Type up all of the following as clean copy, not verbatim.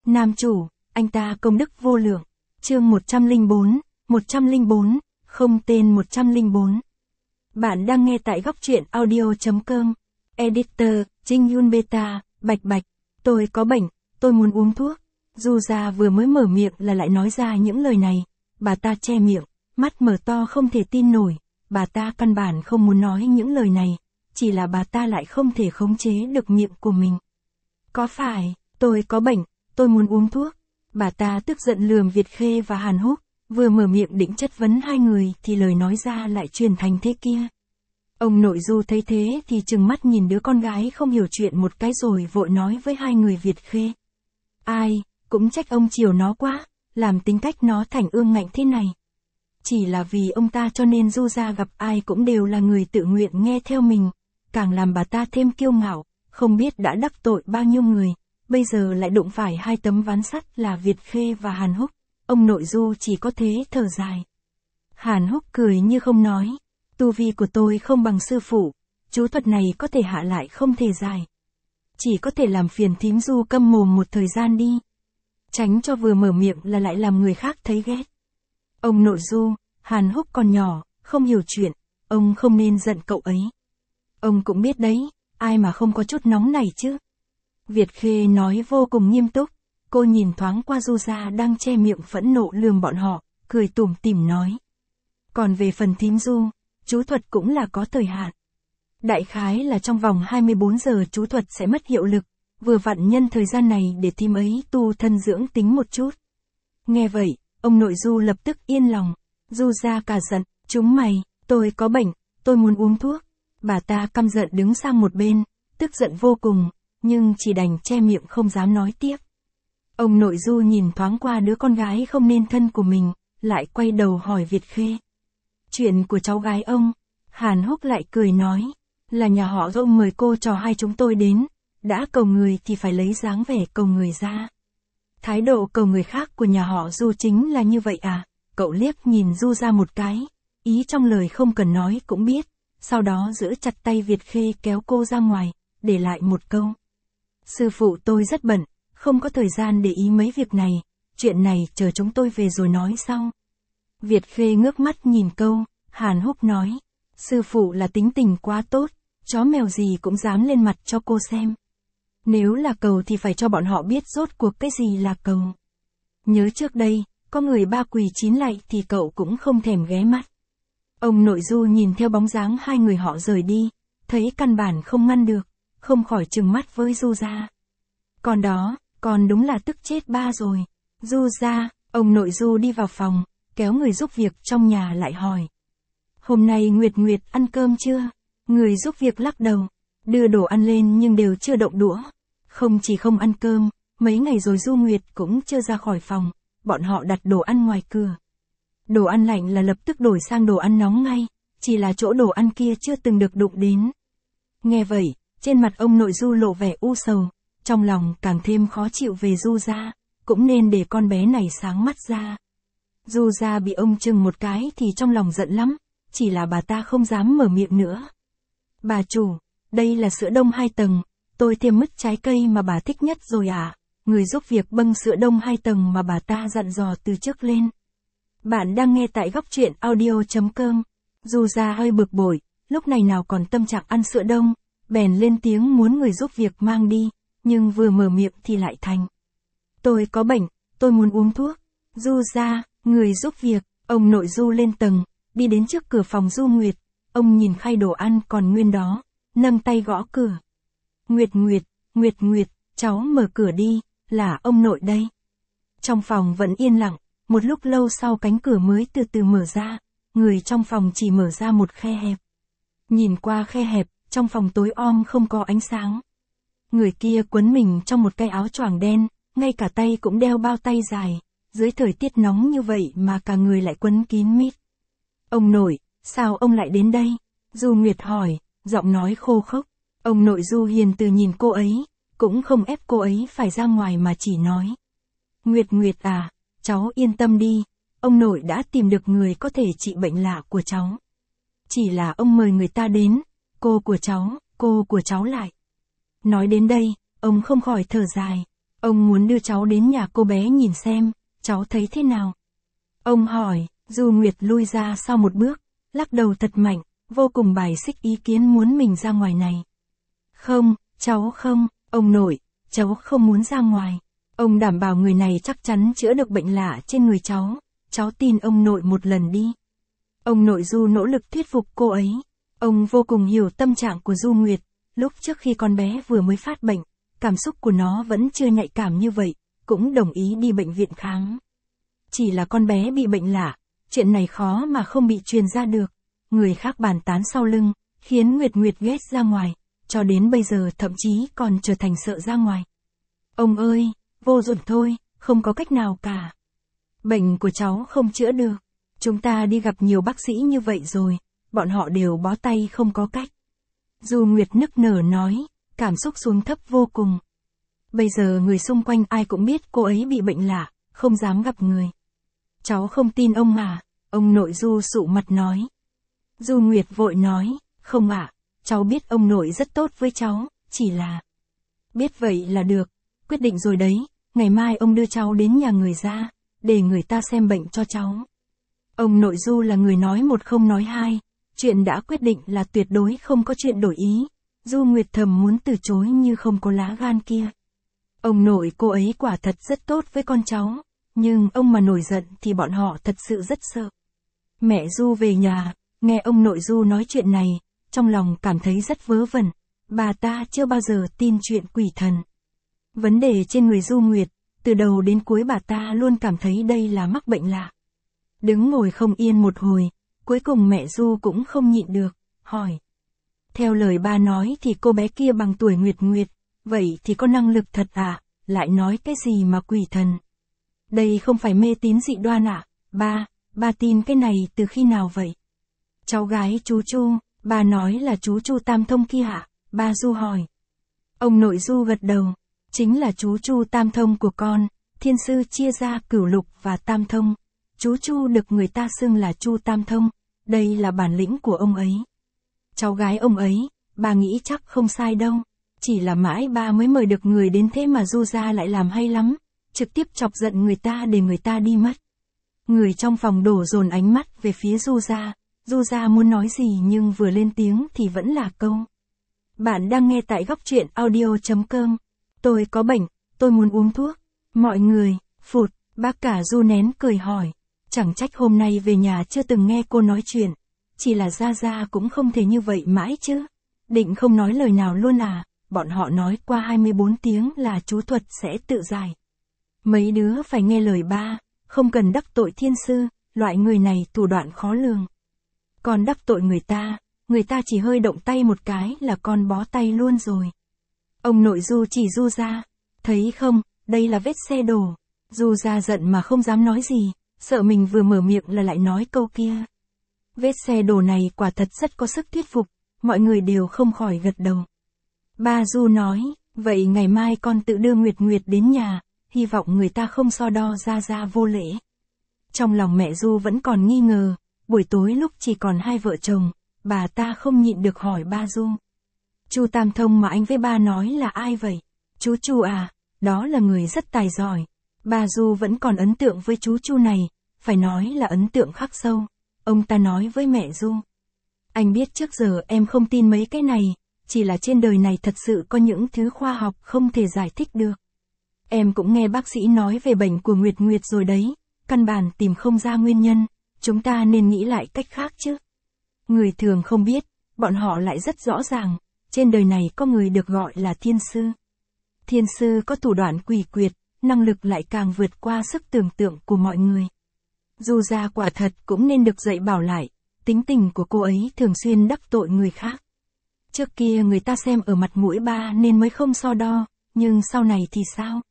Nam chủ, anh ta công đức vô lượng. Chương 104, không tên 104. Bạn đang nghe tại góc truyện audio.com. Editor, Trinh Yun Beta, Bạch, tôi có bệnh, tôi muốn uống thuốc. Du Gia vừa mới mở miệng là lại nói ra những lời này. Bà ta che miệng, mắt mở to không thể tin nổi. Bà ta căn bản không muốn nói những lời này, chỉ là bà ta lại không thể khống chế được miệng của mình. Có phải, tôi có bệnh, tôi muốn uống thuốc. Bà ta tức giận lườm Việt Khê và Hàn Húc, vừa mở miệng định chất vấn hai người thì lời nói ra lại truyền thành thế kia. Ông nội Du thấy thế thì trừng mắt nhìn đứa con gái không hiểu chuyện một cái rồi vội nói với hai người Việt Khê. Ai, cũng trách ông chiều nó quá, làm tính cách nó thành ương ngạnh thế này. Chỉ là vì ông ta cho nên Du Gia gặp ai cũng đều là người tự nguyện nghe theo mình, càng làm bà ta thêm kiêu ngạo, không biết đã đắc tội bao nhiêu người, bây giờ lại đụng phải hai tấm ván sắt là Việt Khê và Hàn Húc, ông nội Du chỉ có thế thở dài. Hàn Húc cười như không nói, tu vi của tôi không bằng sư phụ, chú thuật này có thể hạ lại không thể giải. Chỉ có thể làm phiền thím Du câm mồm một thời gian đi. Tránh cho vừa mở miệng là lại làm người khác thấy ghét. Ông nội Du, Hàn Húc còn nhỏ, không hiểu chuyện, ông không nên giận cậu ấy. Ông cũng biết đấy, ai mà không có chút nóng này chứ. Việt Khê nói vô cùng nghiêm túc, cô nhìn thoáng qua Du Gia đang che miệng phẫn nộ lườm bọn họ, cười tủm tỉm nói. Còn về phần thím Du, chú thuật cũng là có thời hạn. Đại khái là trong vòng 24 giờ chú thuật sẽ mất hiệu lực, vừa vặn nhân thời gian này để thím ấy tu thân dưỡng tính một chút. Nghe vậy, ông nội Du lập tức yên lòng. Du Gia cả giận, chúng mày, tôi có bệnh, tôi muốn uống thuốc. Bà ta căm giận đứng sang một bên, tức giận vô cùng, nhưng chỉ đành che miệng không dám nói tiếp. Ông nội Du nhìn thoáng qua đứa con gái không nên thân của mình, lại quay đầu hỏi Việt Khê. Chuyện của cháu gái ông, Hàn Húc lại cười nói, là nhà họ ông mời cô trò hai chúng tôi đến, đã cầu người thì phải lấy dáng vẻ cầu người ra. Thái độ cầu người khác của nhà họ Du chính là như vậy à? Cậu liếc nhìn Du Gia một cái, ý trong lời không cần nói cũng biết, sau đó giữ chặt tay Việt Khê kéo cô ra ngoài, để lại một câu. Sư phụ tôi rất bận, không có thời gian để ý mấy việc này, chuyện này chờ chúng tôi về rồi nói sau. Việt Khê ngước mắt nhìn câu, Hàn Húc nói, sư phụ là tính tình quá tốt, chó mèo gì cũng dám lên mặt cho cô xem. Nếu là cầu thì phải cho bọn họ biết rốt cuộc cái gì là cầu. Nhớ trước đây, có người ba quỳ chín lạy thì cậu cũng không thèm ghé mắt. Ông nội Du nhìn theo bóng dáng hai người họ rời đi, thấy căn bản không ngăn được, không khỏi trừng mắt với Du Gia. Còn đó, còn đúng là tức chết ba rồi. Du Gia, ông nội Du đi vào phòng, kéo người giúp việc trong nhà lại hỏi. Hôm nay Nguyệt ăn cơm chưa? Người giúp việc lắc đầu, đưa đồ ăn lên nhưng đều chưa động đũa. Không chỉ không ăn cơm, mấy ngày rồi Du Nguyệt cũng chưa ra khỏi phòng, bọn họ đặt đồ ăn ngoài cửa. Đồ ăn lạnh là lập tức đổi sang đồ ăn nóng ngay, chỉ là chỗ đồ ăn kia chưa từng được đụng đến. Nghe vậy, trên mặt ông nội Du lộ vẻ u sầu, trong lòng càng thêm khó chịu về Du Gia, cũng nên để con bé này sáng mắt ra. Du Gia bị ông chừng một cái thì trong lòng giận lắm, chỉ là bà ta không dám mở miệng nữa. Bà chủ, đây là sữa đông 2 tầng, tôi thêm mứt trái cây mà bà thích nhất rồi à? Người giúp việc bưng sữa đông 2 tầng mà bà ta dặn dò từ trước lên. Bạn đang nghe tại góc truyện audio.com. Du Gia hơi bực bội, lúc này nào còn tâm trạng ăn sữa đông, bèn lên tiếng muốn người giúp việc mang đi, nhưng vừa mở miệng thì lại thành. Tôi có bệnh, tôi muốn uống thuốc. Du Gia, người giúp việc, ông nội Du lên tầng, đi đến trước cửa phòng Du Nguyệt, ông nhìn khay đồ ăn còn nguyên đó, nâng tay gõ cửa. Nguyệt, cháu mở cửa đi, là ông nội đây. Trong phòng vẫn yên lặng, một lúc lâu sau cánh cửa mới từ từ mở ra, người trong phòng chỉ mở ra một khe hẹp. Nhìn qua khe hẹp, trong phòng tối om không có ánh sáng. Người kia quấn mình trong một cái áo choàng đen, ngay cả tay cũng đeo bao tay dài, dưới thời tiết nóng như vậy mà cả người lại quấn kín mít. Ông nội, sao ông lại đến đây? Du Nguyệt hỏi, giọng nói khô khốc. Ông nội Du hiền từ nhìn cô ấy, cũng không ép cô ấy phải ra ngoài mà chỉ nói. Nguyệt à, cháu yên tâm đi, ông nội đã tìm được người có thể trị bệnh lạ của cháu. Chỉ là ông mời người ta đến, cô của cháu lại. Nói đến đây, ông không khỏi thở dài, Ông muốn đưa cháu đến nhà cô bé nhìn xem, cháu thấy thế nào? Ông hỏi, Du Nguyệt lui ra sau một bước, lắc đầu thật mạnh, vô cùng bài xích ý kiến muốn mình ra ngoài này. Không, cháu không, ông nội, cháu không muốn ra ngoài. Ông đảm bảo người này chắc chắn chữa được bệnh lạ trên người cháu tin ông nội một lần đi. Ông nội Du nỗ lực thuyết phục cô ấy. Ông vô cùng hiểu tâm trạng của Du Nguyệt, lúc trước khi con bé vừa mới phát bệnh, cảm xúc của nó vẫn chưa nhạy cảm như vậy, cũng đồng ý đi bệnh viện khám. Chỉ là con bé bị bệnh lạ, chuyện này khó mà không bị truyền ra được. Người khác bàn tán sau lưng, khiến Nguyệt Nguyệt ghét ra ngoài, cho đến bây giờ thậm chí còn trở thành sợ ra ngoài. Ông ơi, vô dụng thôi, không có cách nào cả. Bệnh của cháu không chữa được. Chúng ta đi gặp nhiều bác sĩ như vậy rồi, bọn họ đều bó tay không có cách. Du Nguyệt nức nở nói, cảm xúc xuống thấp vô cùng. Bây giờ người xung quanh ai cũng biết cô ấy bị bệnh lạ, không dám gặp người. Cháu không tin ông à? Ông nội Du sụ mặt nói. Du Nguyệt vội nói, không ạ, cháu biết ông nội rất tốt với cháu, chỉ là... Biết vậy là được, quyết định rồi đấy, ngày mai ông đưa cháu đến nhà người ra, để người ta xem bệnh cho cháu. Ông nội Du là người nói một không nói hai, chuyện đã quyết định là tuyệt đối không có chuyện đổi ý. Du Nguyệt thầm muốn từ chối như không có lá gan kia. Ông nội cô ấy quả thật rất tốt với con cháu, nhưng ông mà nổi giận thì bọn họ thật sự rất sợ. Mẹ Du về nhà, nghe ông nội Du nói chuyện này, trong lòng cảm thấy rất vớ vẩn. Bà ta chưa bao giờ tin chuyện quỷ thần. Vấn đề trên người Du Nguyệt, từ đầu đến cuối bà ta luôn cảm thấy đây là mắc bệnh lạ. Đứng ngồi không yên một hồi, cuối cùng mẹ Du cũng không nhịn được, hỏi. Theo lời ba nói thì cô bé kia bằng tuổi Nguyệt Nguyệt, vậy thì có năng lực thật à, lại nói cái gì mà quỷ thần. Đây không phải mê tín dị đoan à, ba tin cái này từ khi nào vậy? Cháu gái chú Chu, ba nói là chú Chu Tam Thông kia hả? Ba Du hỏi. Ông nội Du gật đầu, chính là chú Chu Tam Thông của con, thiên sư chia ra Cửu Lục và Tam Thông. Chú Chu được người ta xưng là Chu Tam Thông, đây là bản lĩnh của ông ấy. Cháu gái ông ấy, bà nghĩ chắc không sai đâu, chỉ là mãi ba mới mời được người đến thế mà Du gia lại làm hay lắm, trực tiếp chọc giận người ta để người ta đi mất. Người trong phòng đổ dồn ánh mắt về phía Du gia muốn nói gì nhưng vừa lên tiếng thì vẫn là câu. Bạn đang nghe tại góc truyện audio.com. Tôi có bệnh, tôi muốn uống thuốc. Mọi người, phụt, bác cả Du nén cười hỏi. Chẳng trách hôm nay về nhà chưa từng nghe cô nói chuyện. Chỉ là Gia cũng không thể như vậy mãi chứ. Định không nói lời nào luôn à, bọn họ nói qua 24 tiếng là chú thuật sẽ tự giải. Mấy đứa phải nghe lời ba, không cần đắc tội thiên sư, loại người này thủ đoạn khó lường. Còn đắc tội người ta chỉ hơi động tay một cái là con bó tay luôn rồi. Ông nội Du chỉ Du gia, thấy không, đây là vết xe đổ. Du gia giận mà không dám nói gì, sợ mình vừa mở miệng là lại nói câu kia. Vết xe đổ này quả thật rất có sức thuyết phục, mọi người đều không khỏi gật đầu. Ba Du nói, vậy ngày mai con tự đưa Nguyệt Nguyệt đến nhà, hy vọng người ta không so đo Gia vô lễ. Trong lòng mẹ Du vẫn còn nghi ngờ, buổi tối lúc chỉ còn hai vợ chồng, bà ta không nhịn được hỏi ba Du. Chu Tam Thông mà anh với ba nói là ai vậy? Chú Chu à, đó là người rất tài giỏi. Ba Du vẫn còn ấn tượng với chú Chu này, phải nói là ấn tượng khắc sâu. Ông ta nói với mẹ Du. Anh biết trước giờ em không tin mấy cái này, chỉ là trên đời này thật sự có những thứ khoa học không thể giải thích được. Em cũng nghe bác sĩ nói về bệnh của Nguyệt Nguyệt rồi đấy, căn bản tìm không ra nguyên nhân, chúng ta nên nghĩ lại cách khác chứ. Người thường không biết, bọn họ lại rất rõ ràng, trên đời này có người được gọi là thiên sư. Thiên sư có thủ đoạn quỷ quyệt, năng lực lại càng vượt qua sức tưởng tượng của mọi người. Du gia quả thật cũng nên được dạy bảo lại, tính tình của cô ấy thường xuyên đắc tội người khác. Trước kia người ta xem ở mặt mũi ba nên mới không so đo, nhưng sau này thì sao?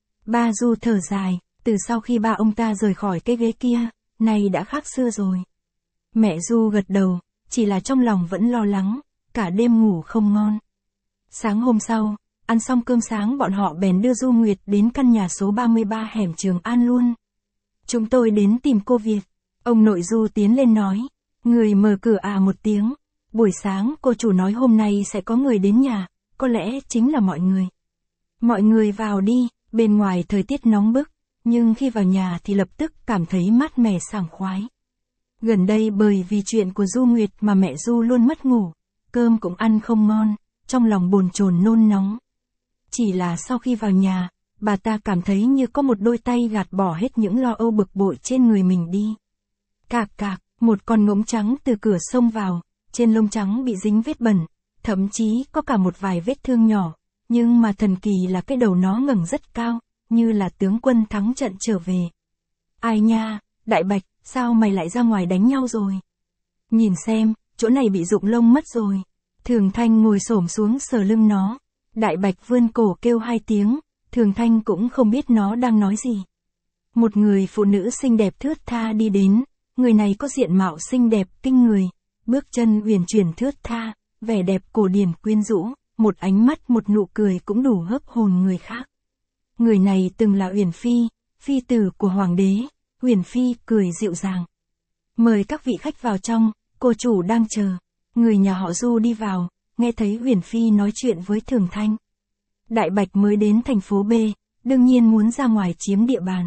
Ba Du thở dài, từ sau khi ba ông ta rời khỏi cái ghế kia, nay đã khác xưa rồi. Mẹ Du gật đầu, chỉ là trong lòng vẫn lo lắng, cả đêm ngủ không ngon. Sáng hôm sau, ăn xong cơm sáng bọn họ bèn đưa Du Nguyệt đến căn nhà số 33 hẻm Trường An luôn. Chúng tôi đến tìm cô Việt. Ông nội Du tiến lên nói. Người mở cửa à một tiếng. Buổi sáng cô chủ nói hôm nay sẽ có người đến nhà, có lẽ chính là mọi người. Mọi người vào đi, Bên ngoài thời tiết nóng bức, nhưng khi vào nhà thì lập tức cảm thấy mát mẻ sảng khoái. Gần đây bởi vì chuyện của Du Nguyệt mà mẹ Du luôn mất ngủ, cơm cũng ăn không ngon, trong lòng bồn chồn nôn nóng. Chỉ là sau khi vào nhà, bà ta cảm thấy như có một đôi tay gạt bỏ hết những lo âu bực bội trên người mình đi. Cạc cạc, một con ngỗng trắng từ cửa xông vào, trên lông trắng bị dính vết bẩn, thậm chí có cả một vài vết thương nhỏ, nhưng mà thần kỳ là cái đầu nó ngẩng rất cao, như là tướng quân thắng trận trở về. Ai nha, Đại Bạch, sao mày lại ra ngoài đánh nhau rồi? Nhìn xem, chỗ này bị rụng lông mất rồi. Thường Thanh ngồi xổm xuống sờ lưng nó. Đại Bạch vươn cổ kêu 2 tiếng, Thường Thanh cũng không biết nó đang nói gì. Một người phụ nữ xinh đẹp thướt tha đi đến, người này có diện mạo xinh đẹp kinh người, bước chân uyển chuyển thướt tha, vẻ đẹp cổ điển quyến rũ, một ánh mắt một nụ cười cũng đủ hấp hồn người khác. Người này từng là Uyển Phi, phi tử của hoàng đế. Uyển Phi cười dịu dàng. Mời các vị khách vào trong, cô chủ đang chờ. Người nhà họ Du đi vào, nghe thấy Uyển Phi nói chuyện với Thường Thanh. Đại Bạch mới đến thành phố B, đương nhiên muốn ra ngoài chiếm địa bàn.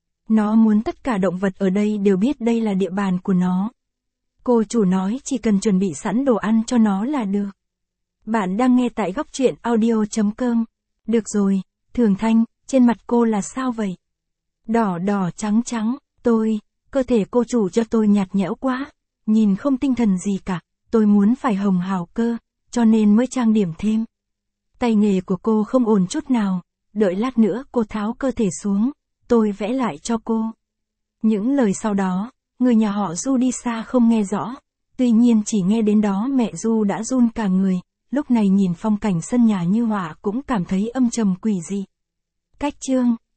Nó muốn tất cả động vật ở đây đều biết đây là địa bàn của nó. Cô chủ nói chỉ cần chuẩn bị sẵn đồ ăn cho nó là được. Bạn đang nghe tại góc truyện audio.com. Được rồi, Thường Thanh, trên mặt cô là sao vậy? Đỏ đỏ trắng trắng, cơ thể cô chủ cho tôi nhạt nhẽo quá, nhìn không tinh thần gì cả, tôi muốn phải hồng hào cơ, cho nên mới trang điểm thêm. Tay nghề của cô không ổn chút nào, đợi lát nữa cô tháo cơ thể xuống, tôi vẽ lại cho cô. Những lời sau đó, người nhà họ Du đi xa không nghe rõ, tuy nhiên chỉ nghe đến đó mẹ Du đã run cả người, lúc này nhìn phong cảnh sân nhà như họa cũng cảm thấy âm trầm quỷ dị. Cách chương